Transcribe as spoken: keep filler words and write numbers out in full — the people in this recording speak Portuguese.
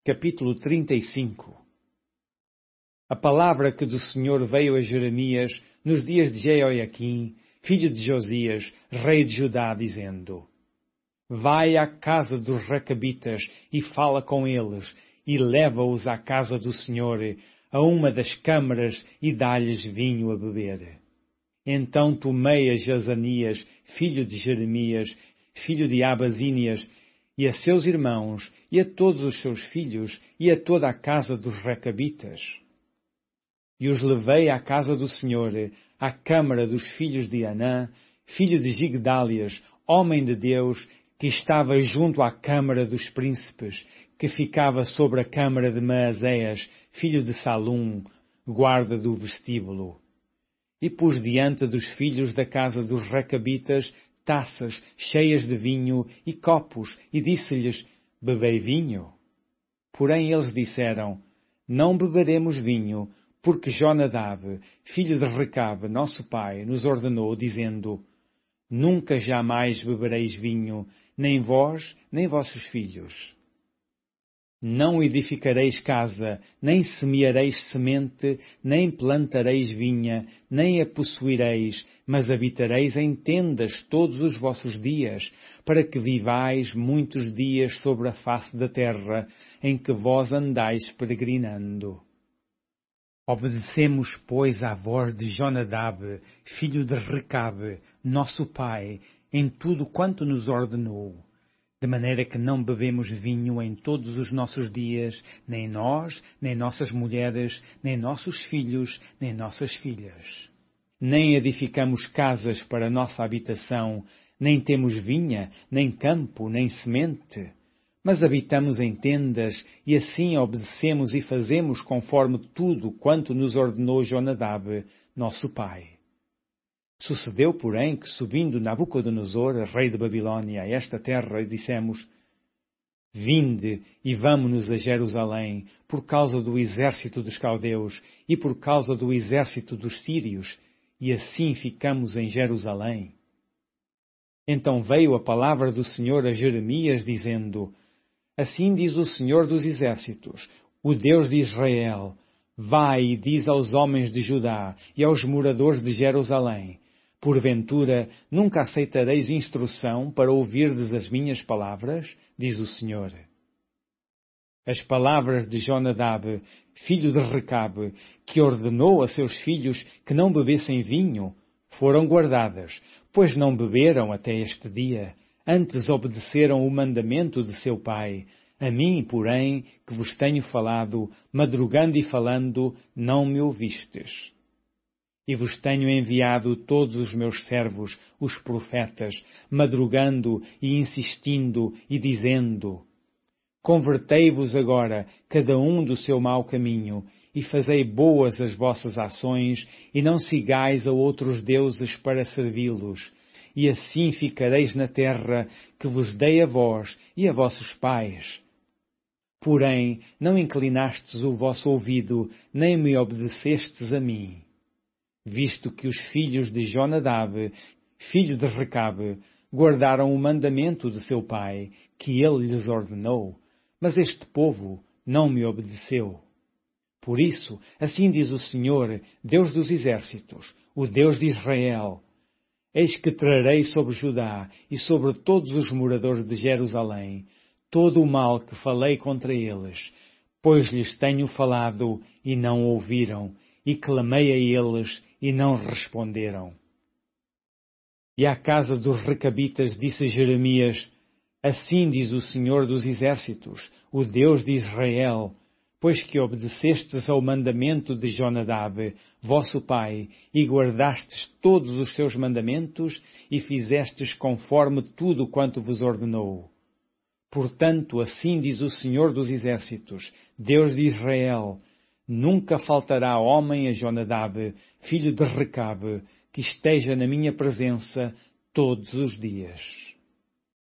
Capítulo trinta e cinco. A palavra que do Senhor veio a Jeremias nos dias de Jeoiaquim, filho de Josias, rei de Judá, dizendo: Vai à casa dos Recabitas e fala com eles, e leva-os à casa do Senhor, a uma das câmaras, e dá-lhes vinho a beber. Então tomei a Jazanias, filho de Jeremias, filho de Abazínias, e a seus irmãos, e a todos os seus filhos, e a toda a casa dos Recabitas. E os levei à casa do Senhor, à câmara dos filhos de Anã, filho de Gigdálias, homem de Deus, que estava junto à câmara dos príncipes, que ficava sobre a câmara de Maazéas, filho de Salum, guarda do vestíbulo. E pus diante dos filhos da casa dos Recabitas taças cheias de vinho e copos, e disse-lhes: Bebei vinho? Porém eles disseram: Não beberemos vinho, porque Jonadab, filho de Recabe, nosso pai, nos ordenou, dizendo: Nunca jamais bebereis vinho, nem vós, nem vossos filhos. Não edificareis casa, nem semeareis semente, nem plantareis vinha, nem a possuireis, mas habitareis em tendas todos os vossos dias, para que vivais muitos dias sobre a face da terra, em que vós andais peregrinando. Obedecemos, pois, à voz de Jonadab, filho de Recabe, nosso pai, em tudo quanto nos ordenou. De maneira que não bebemos vinho em todos os nossos dias, nem nós, nem nossas mulheres, nem nossos filhos, nem nossas filhas. Nem edificamos casas para nossa habitação, nem temos vinha, nem campo, nem semente. Mas habitamos em tendas, e assim obedecemos e fazemos conforme tudo quanto nos ordenou Jonadab, nosso pai. Sucedeu, porém, que subindo Nabucodonosor, rei de Babilônia, a esta terra, dissemos: Vinde e vamo-nos a Jerusalém, por causa do exército dos caldeus e por causa do exército dos sírios, e assim ficamos em Jerusalém. Então veio a palavra do Senhor a Jeremias, dizendo: Assim diz o Senhor dos exércitos, o Deus de Israel: Vai e diz aos homens de Judá e aos moradores de Jerusalém: Porventura, nunca aceitareis instrução para ouvirdes as minhas palavras? Diz o Senhor. As palavras de Jonadab, filho de Recabe, que ordenou a seus filhos que não bebessem vinho, foram guardadas, pois não beberam até este dia, antes obedeceram o mandamento de seu pai. A mim, porém, que vos tenho falado, madrugando e falando, não me ouvistes. E vos tenho enviado todos os meus servos, os profetas, madrugando e insistindo e dizendo: Convertei-vos agora, cada um do seu mau caminho, e fazei boas as vossas ações, e não sigais a outros deuses para servi-los, e assim ficareis na terra que vos dei a vós e a vossos pais. Porém, não inclinastes o vosso ouvido, nem me obedecestes a mim. Visto que os filhos de Jonadab, filho de Recabe, guardaram o mandamento de seu pai, que ele lhes ordenou, mas este povo não me obedeceu. Por isso, assim diz o Senhor, Deus dos exércitos, o Deus de Israel: Eis que trarei sobre Judá e sobre todos os moradores de Jerusalém todo o mal que falei contra eles, pois lhes tenho falado e não ouviram, e clamei a eles e não responderam. E à casa dos Recabitas disse Jeremias: Assim diz o Senhor dos exércitos, o Deus de Israel: Pois que obedecestes ao mandamento de Jonadab, vosso pai, e guardastes todos os seus mandamentos, e fizestes conforme tudo quanto vos ordenou. Portanto, assim diz o Senhor dos exércitos, Deus de Israel: Nunca faltará homem a Jonadab, filho de Recabe, que esteja na minha presença todos os dias.